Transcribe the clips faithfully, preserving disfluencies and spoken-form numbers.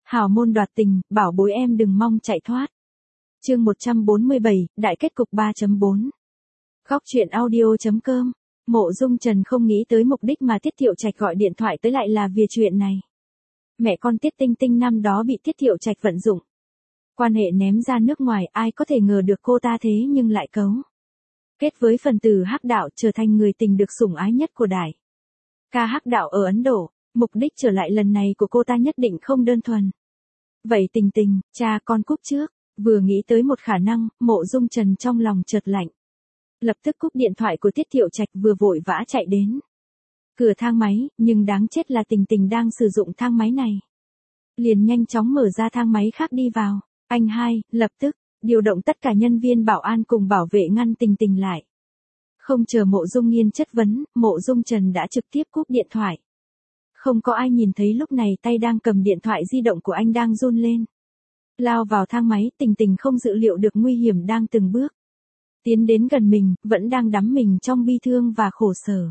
Hào môn đoạt tình, bảo bối em đừng mong chạy thoát. Chương một trăm bốn mươi bảy, đại kết cục ba chấm bốn. Góc truyện audio.com. Mộ Dung Trần không nghĩ tới mục đích mà Tiết Thiệu Trạch gọi điện thoại tới lại là vì chuyện này. Mẹ con Tiết Tinh Tinh năm đó bị Tiết Thiệu Trạch vận dụng. Quan hệ ném ra nước ngoài, ai có thể ngờ được cô ta thế nhưng lại cấu kết với phần tử hắc đạo, trở thành người tình được sủng ái nhất của Đại ca hắc đạo ở Ấn Độ. Mục đích trở lại lần này của cô ta nhất định không đơn thuần. Vậy Tình Tình, cha con cúp trước. Vừa nghĩ tới một khả năng, Mộ Dung Trần trong lòng chợt lạnh. Lập tức cúp điện thoại của Tiết Thiệu Trạch, vừa vội vã chạy đến cửa thang máy, nhưng đáng chết là Tình Tình đang sử dụng thang máy này. Liền nhanh chóng mở ra thang máy khác đi vào. Anh hai, lập tức điều động tất cả nhân viên bảo an cùng bảo vệ ngăn Tình Tình lại. Không chờ Mộ Dung Nghiên chất vấn, Mộ Dung Trần đã trực tiếp cúp điện thoại. Không có ai nhìn thấy lúc này tay đang cầm điện thoại di động của anh đang run lên. Lao vào thang máy, Tình Tình không dự liệu được nguy hiểm đang từng bước tiến đến gần mình, vẫn đang đắm mình trong bi thương và khổ sở.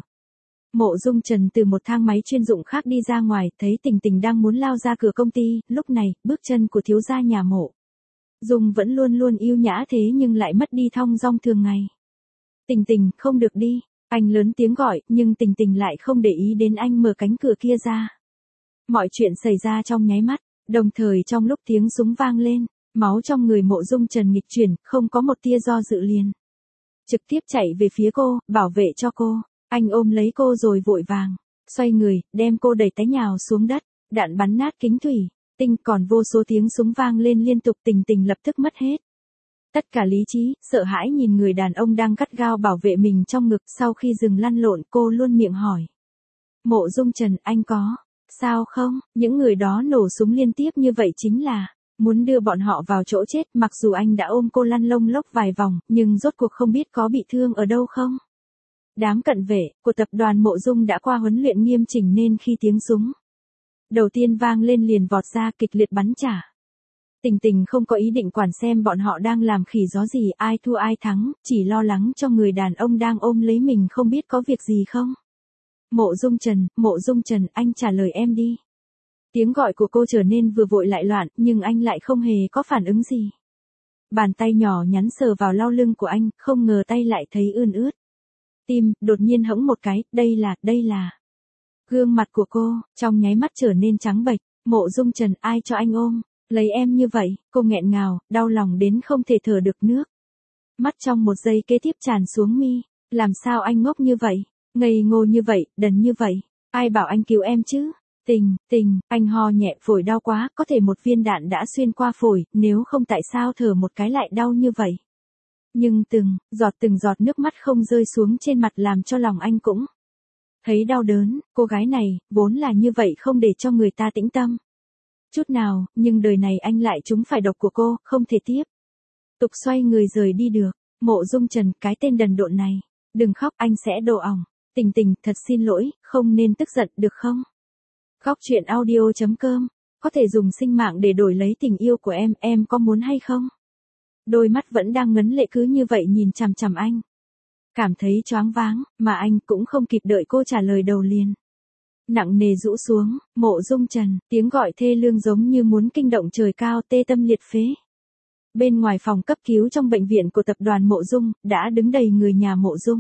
Mộ Dung Trần từ một thang máy chuyên dụng khác đi ra ngoài, thấy Tình Tình đang muốn lao ra cửa công ty, lúc này, bước chân của thiếu gia nhà Mộ Dung vẫn luôn luôn yêu nhã thế nhưng lại mất đi thong dong thường ngày. Tình Tình, không được đi. Anh lớn tiếng gọi, nhưng Tình Tình lại không để ý đến anh mở cánh cửa kia ra. Mọi chuyện xảy ra trong nháy mắt, đồng thời trong lúc tiếng súng vang lên, máu trong người Mộ Dung Trần nghịch chuyển, không có một tia do dự liền trực tiếp chạy về phía cô, bảo vệ cho cô. Anh ôm lấy cô rồi vội vàng xoay người, đem cô đẩy té nhào xuống đất, đạn bắn nát kính thủy tinh, còn vô số tiếng súng vang lên liên tục. Tình Tình lập tức mất hết tất cả lý trí, sợ hãi nhìn người đàn ông đang gắt gao bảo vệ mình trong ngực. Sau khi dừng lăn lộn, cô luôn miệng hỏi: Mộ Dung Trần, anh có sao không? Những người đó nổ súng liên tiếp như vậy chính là muốn đưa bọn họ vào chỗ chết. Mặc dù anh đã ôm cô lăn lông lốc vài vòng, nhưng rốt cuộc không biết có bị thương ở đâu không. Đám cận vệ của tập đoàn Mộ Dung đã qua huấn luyện nghiêm chỉnh nên khi tiếng súng đầu tiên vang lên liền vọt ra kịch liệt bắn trả. Tình Tình không có ý định quản xem bọn họ đang làm khỉ gió gì, ai thua ai thắng, chỉ lo lắng cho người đàn ông đang ôm lấy mình không biết có việc gì không. Mộ Dung Trần, Mộ Dung Trần, anh trả lời em đi. Tiếng gọi của cô trở nên vừa vội lại loạn, nhưng anh lại không hề có phản ứng gì. Bàn tay nhỏ nhắn sờ vào lau lưng của anh, không ngờ tay lại thấy ươn ướt. Tim đột nhiên hững một cái, đây là, đây là. Gương mặt của cô, trong nháy mắt trở nên trắng bệch. Mộ Dung Trần, ai cho anh ôm lấy em như vậy? Cô nghẹn ngào, đau lòng đến không thể thở được nước. Mắt trong một giây kế tiếp tràn xuống mi. Làm sao anh ngốc như vậy? Ngây ngô như vậy, đần như vậy? Ai bảo anh cứu em chứ? Tình, Tình, anh ho nhẹ, phổi đau quá, có thể một viên đạn đã xuyên qua phổi, nếu không tại sao thở một cái lại đau như vậy? Nhưng từng giọt từng giọt nước mắt không rơi xuống trên mặt làm cho lòng anh cũng thấy đau đớn. Cô gái này, vốn là như vậy, không để cho người ta tĩnh tâm chút nào, nhưng đời này anh lại trúng phải độc của cô, không thể tiếp tục xoay người rời đi được. Mộ Dung Trần, cái tên đần độn này, đừng khóc, anh sẽ đổ ỏng. Tình Tình, thật xin lỗi, không nên tức giận, được không? Góc truyện audio.com. Có thể dùng sinh mạng để đổi lấy tình yêu của em, em có muốn hay không? Đôi mắt vẫn đang ngấn lệ cứ như vậy nhìn chằm chằm anh. Cảm thấy choáng váng, mà anh cũng không kịp đợi cô trả lời đầu liền nặng nề rũ xuống. Mộ Dung Trần, tiếng gọi thê lương giống như muốn kinh động trời cao, tê tâm liệt phế. Bên ngoài phòng cấp cứu trong bệnh viện của tập đoàn Mộ Dung, đã đứng đầy người nhà Mộ Dung.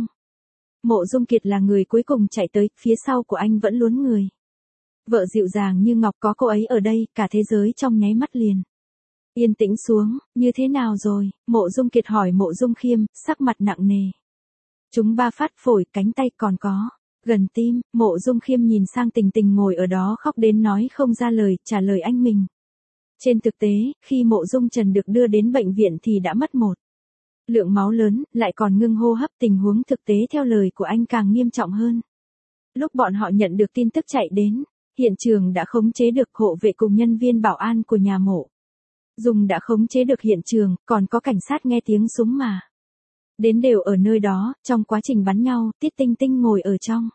Mộ Dung Kiệt là người cuối cùng chạy tới, phía sau của anh vẫn luống người. Vợ dịu dàng như ngọc, có cô ấy ở đây, cả thế giới trong nháy mắt liền yên tĩnh xuống. Như thế nào rồi? Mộ Dung Kiệt hỏi Mộ Dung Khiêm, sắc mặt nặng nề. Chúng ba phát phổi, cánh tay, còn có gần tim. Mộ Dung Khiêm nhìn sang Tình Tình ngồi ở đó khóc đến nói không ra lời, trả lời anh mình. Trên thực tế, khi Mộ Dung Trần được đưa đến bệnh viện thì đã mất một lượng máu lớn, lại còn ngưng hô hấp. Tình huống thực tế theo lời của anh càng nghiêm trọng hơn. Lúc bọn họ nhận được tin tức chạy đến hiện trường đã khống chế được, hộ vệ cùng nhân viên bảo an của nhà Mộ Dung đã khống chế được hiện trường, còn có cảnh sát nghe tiếng súng mà đến đều ở nơi đó. Trong quá trình bắn nhau, Tiết Tinh Tinh ngồi ở trong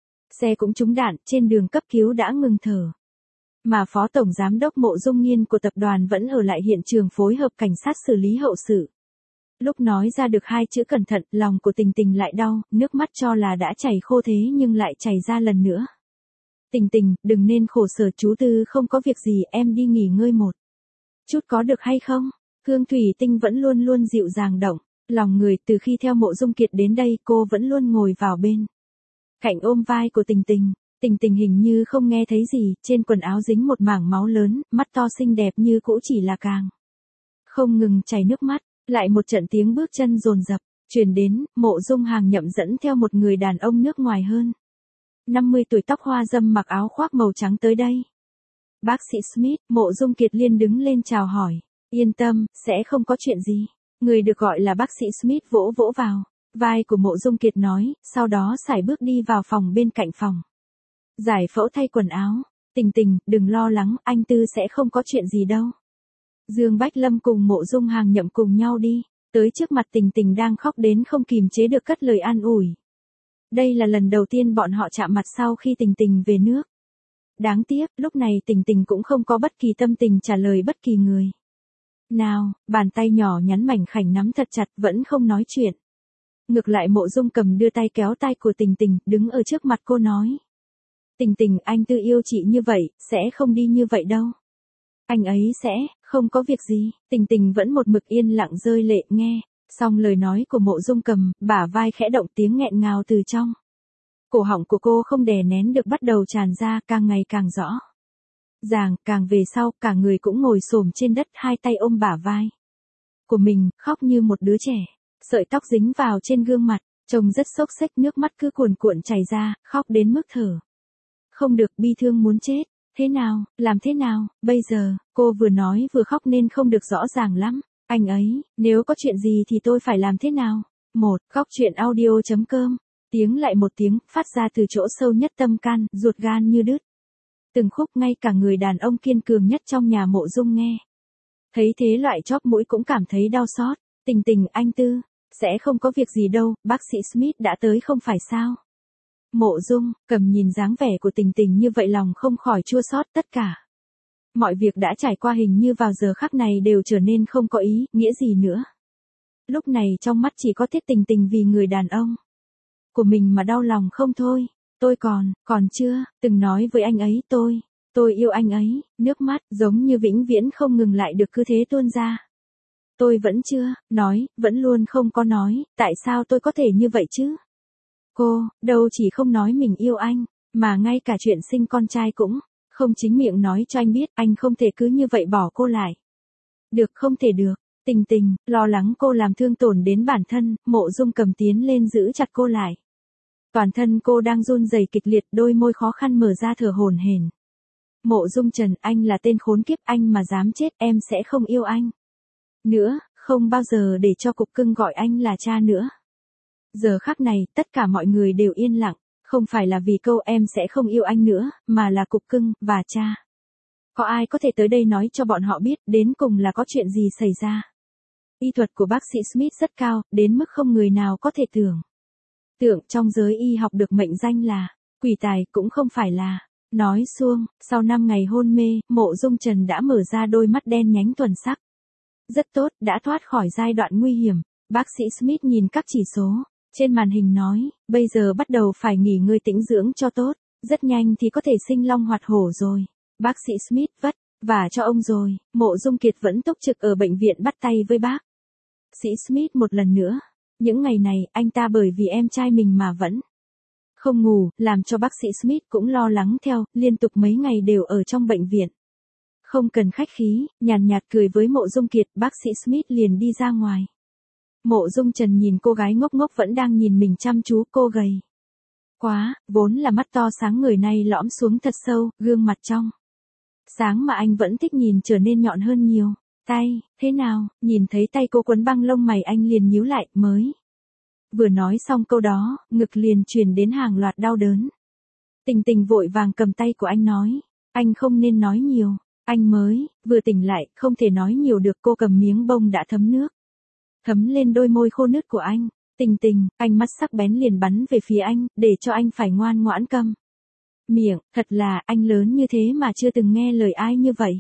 xe cũng trúng đạn, trên đường cấp cứu đã ngừng thở. Mà Phó Tổng Giám đốc Mộ Dung Nghiên của tập đoàn vẫn ở lại hiện trường phối hợp cảnh sát xử lý hậu sự. Lúc nói ra được hai chữ cẩn thận, lòng của Tình Tình lại đau, nước mắt cho là đã chảy khô thế nhưng lại chảy ra lần nữa. Tình Tình, đừng nên khổ sở, chú Tư không có việc gì, em đi nghỉ ngơi một chút có được hay không? Hương Thủy Tinh vẫn luôn luôn dịu dàng động lòng người, từ khi theo Mộ Dung Kiệt đến đây cô vẫn luôn ngồi vào bên cạnh ôm vai của Tình Tình. Tình Tình hình như không nghe thấy gì, trên quần áo dính một mảng máu lớn, mắt to xinh đẹp như cũ chỉ là càng không ngừng chảy nước mắt. Lại một trận tiếng bước chân dồn dập truyền đến, Mộ Dung Hàng Nhậm dẫn theo một người đàn ông nước ngoài hơn năm mươi tuổi, tóc hoa râm, mặc áo khoác màu trắng tới đây. Bác sĩ Smith, Mộ Dung Kiệt liền đứng lên chào hỏi. Yên tâm, sẽ không có chuyện gì. Người được gọi là bác sĩ Smith vỗ vỗ vào vai của Mộ Dung Kiệt nói, sau đó sải bước đi vào phòng bên cạnh phòng giải phẫu thay quần áo. Tình Tình, đừng lo lắng, anh Tư sẽ không có chuyện gì đâu. Dương Bách Lâm cùng Mộ Dung Hàng Nhậm cùng nhau đi tới trước mặt Tình Tình đang khóc đến không kìm chế được, cất lời an ủi. Đây là lần đầu tiên bọn họ chạm mặt sau khi Tình Tình về nước. Đáng tiếc, lúc này Tình Tình cũng không có bất kỳ tâm tình trả lời bất kỳ người nào, bàn tay nhỏ nhắn mảnh khảnh nắm thật chặt, vẫn không nói chuyện. Ngược lại Mộ Dung Cầm đưa tay kéo tay của Tình Tình, đứng ở trước mặt cô nói. Tình Tình, anh Tư yêu chị như vậy, sẽ không đi như vậy đâu. Anh ấy sẽ, không có việc gì. Tình Tình vẫn một mực yên lặng rơi lệ nghe. Xong lời nói của Mộ Dung Cầm, bả vai khẽ động, tiếng nghẹn ngào từ trong cổ họng của cô không đè nén được bắt đầu tràn ra, càng ngày càng rõ ràng. Càng về sau, cả người cũng ngồi xổm trên đất, hai tay ôm bả vai của mình, khóc như một đứa trẻ. Sợi tóc dính vào trên gương mặt, trông rất xốc xếch, nước mắt cứ cuồn cuộn chảy ra, khóc đến mức thở không được, bi thương muốn chết. Thế nào, làm thế nào, bây giờ? Cô vừa nói vừa khóc nên không được rõ ràng lắm. Anh ấy, nếu có chuyện gì thì tôi phải làm thế nào? Một, khóc chuyện audio chấm com. Tiếng lại một tiếng, phát ra từ chỗ sâu nhất tâm can, ruột gan như đứt từng khúc, ngay cả người đàn ông kiên cường nhất trong nhà Mộ Dung nghe thấy thế loại chóp mũi cũng cảm thấy đau xót. Tình Tình, anh Tư sẽ không có việc gì đâu, bác sĩ Smith đã tới không phải sao? Mộ Dung Cầm nhìn dáng vẻ của Tình Tình như vậy, lòng không khỏi chua xót. Tất cả mọi việc đã trải qua hình như vào giờ khắc này đều trở nên không có ý nghĩa gì nữa. Lúc này trong mắt chỉ có Tiết Tình Tình vì người đàn ông của mình mà đau lòng không thôi. Tôi còn, còn chưa, từng nói với anh ấy tôi, tôi yêu anh ấy. Nước mắt, giống như vĩnh viễn không ngừng lại được cứ thế tuôn ra. Tôi vẫn chưa, nói, vẫn luôn không có nói, tại sao tôi có thể như vậy chứ? Cô, đâu chỉ không nói mình yêu anh, mà ngay cả chuyện sinh con trai cũng không chính miệng nói cho anh biết, anh không thể cứ như vậy bỏ cô lại. Được, không thể được. Tình Tình, lo lắng cô làm thương tổn đến bản thân, Mộ Dung Cầm tiến lên giữ chặt cô lại. Toàn thân cô đang run rẩy kịch liệt, đôi môi khó khăn mở ra thở hổn hển. Mộ Dung Trần, anh là tên khốn kiếp, anh mà dám chết, em sẽ không yêu anh nữa, không bao giờ để cho Cục Cưng gọi anh là cha nữa. Giờ khắc này, tất cả mọi người đều yên lặng, không phải là vì câu em sẽ không yêu anh nữa, mà là Cục Cưng và cha. Có ai có thể tới đây nói cho bọn họ biết đến cùng là có chuyện gì xảy ra? Y thuật của bác sĩ Smith rất cao, đến mức không người nào có thể tưởng. Tượng trong giới y học được mệnh danh là quỷ tài, cũng không phải là nói suông. Sau năm ngày hôn mê, Mộ Dung Trần đã mở ra đôi mắt đen nhánh thuần sắc. Rất tốt, đã thoát khỏi giai đoạn nguy hiểm. Bác sĩ Smith nhìn các chỉ số trên màn hình nói, bây giờ bắt đầu phải nghỉ ngơi tĩnh dưỡng cho tốt, rất nhanh thì có thể sinh long hoạt hổ rồi. Bác sĩ Smith vất vả cho ông rồi. Mộ Dung Kiệt vẫn túc trực ở bệnh viện bắt tay với bác sĩ Smith một lần nữa. Những ngày này, anh ta bởi vì em trai mình mà vẫn không ngủ, làm cho bác sĩ Smith cũng lo lắng theo, liên tục mấy ngày đều ở trong bệnh viện. Không cần khách khí, nhàn nhạt cười với Mộ Dung Kiệt, bác sĩ Smith liền đi ra ngoài. Mộ Dung Trần nhìn cô gái ngốc ngốc vẫn đang nhìn mình chăm chú, cô gầy quá, vốn là mắt to sáng người nay lõm xuống thật sâu, gương mặt trong sáng mà anh vẫn thích nhìn trở nên nhọn hơn nhiều. Tay, thế nào? Nhìn thấy tay cô quấn băng lông mày anh liền nhíu lại, mới vừa nói xong câu đó, ngực liền truyền đến hàng loạt đau đớn. Tình Tình vội vàng cầm tay của anh nói, anh không nên nói nhiều, anh mới vừa tỉnh lại, không thể nói nhiều được. Cô cầm miếng bông đã thấm nước thấm lên đôi môi khô nứt của anh. Tình Tình, ánh mắt sắc bén liền bắn về phía anh, để cho anh phải ngoan ngoãn câm miệng. Thật là, anh lớn như thế mà chưa từng nghe lời ai như vậy.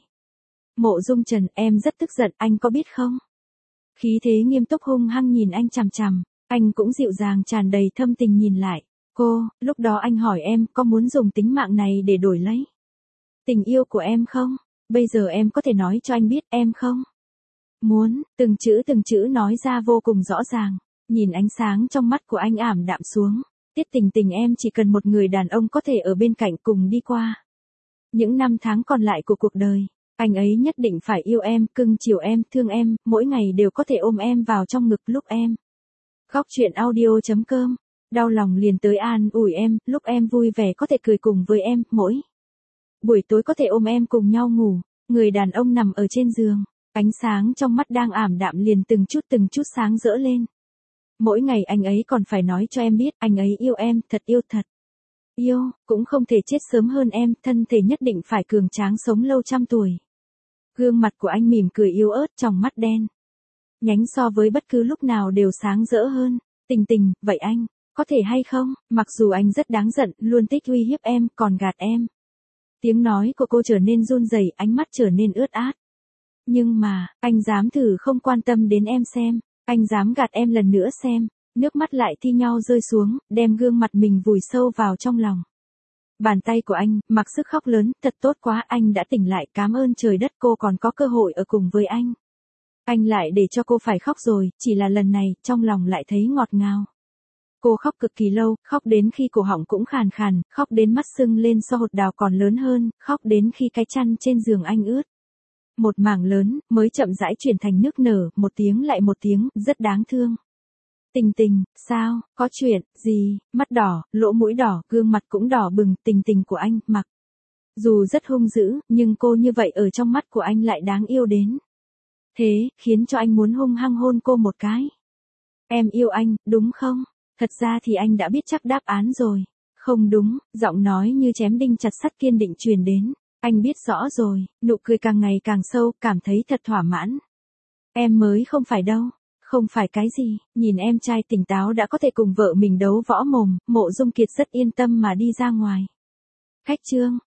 Mộ Dung Trần, em rất tức giận, anh có biết không? Khí thế nghiêm túc hung hăng nhìn anh chằm chằm, anh cũng dịu dàng tràn đầy thâm tình nhìn lại. Cô, lúc đó anh hỏi em có muốn dùng tính mạng này để đổi lấy tình yêu của em không? Bây giờ em có thể nói cho anh biết em không? Muốn, từng chữ từng chữ nói ra vô cùng rõ ràng. Nhìn ánh sáng trong mắt của anh ảm đạm xuống. Tiết Tình Tình, em chỉ cần một người đàn ông có thể ở bên cạnh cùng đi qua những năm tháng còn lại của cuộc đời. Anh ấy nhất định phải yêu em, cưng chiều em, thương em, mỗi ngày đều có thể ôm em vào trong ngực lúc em khóc. Chuyện audio chấm com. Đau lòng liền tới an ủi em, lúc em vui vẻ có thể cười cùng với em, mỗi buổi tối có thể ôm em cùng nhau ngủ. Người đàn ông nằm ở trên giường, ánh sáng trong mắt đang ảm đạm liền từng chút từng chút sáng rỡ lên. Mỗi ngày anh ấy còn phải nói cho em biết anh ấy yêu em, thật yêu thật. Yêu, cũng không thể chết sớm hơn em, thân thể nhất định phải cường tráng sống lâu trăm tuổi. Gương mặt của anh mỉm cười yếu ớt, tròng mắt đen nhánh so với bất cứ lúc nào đều sáng rỡ hơn. Tình Tình, vậy anh, có thể hay không, mặc dù anh rất đáng giận, luôn thích uy hiếp em, còn gạt em. Tiếng nói của cô trở nên run rẩy, ánh mắt trở nên ướt át. Nhưng mà, anh dám thử không quan tâm đến em xem, anh dám gạt em lần nữa xem. Nước mắt lại thi nhau rơi xuống, đem gương mặt mình vùi sâu vào trong lòng. Bàn tay của anh, mặc sức khóc lớn, thật tốt quá, anh đã tỉnh lại, cảm ơn trời đất cô còn có cơ hội ở cùng với anh. Anh lại để cho cô phải khóc rồi, chỉ là lần này, trong lòng lại thấy ngọt ngào. Cô khóc cực kỳ lâu, khóc đến khi cổ họng cũng khàn khàn, khóc đến mắt sưng lên so hột đào còn lớn hơn, khóc đến khi cái chăn trên giường anh ướt một mảng lớn, mới chậm rãi chuyển thành nước nở, một tiếng lại một tiếng, rất đáng thương. Tình Tình, sao, có chuyện, gì, mắt đỏ, lỗ mũi đỏ, gương mặt cũng đỏ bừng. Tình Tình của anh, mặc dù rất hung dữ, nhưng cô như vậy ở trong mắt của anh lại đáng yêu đến thế, khiến cho anh muốn hung hăng hôn cô một cái. Em yêu anh, đúng không? Thật ra thì anh đã biết chắc đáp án rồi. Không đúng, giọng nói như chém đinh chặt sắt kiên định truyền đến. Anh biết rõ rồi, nụ cười càng ngày càng sâu, cảm thấy thật thỏa mãn. Em mới không phải đâu. Không phải cái gì, nhìn em trai tỉnh táo đã có thể cùng vợ mình đấu võ mồm, Mộ Dung Kiệt rất yên tâm mà đi ra ngoài. Khách trương,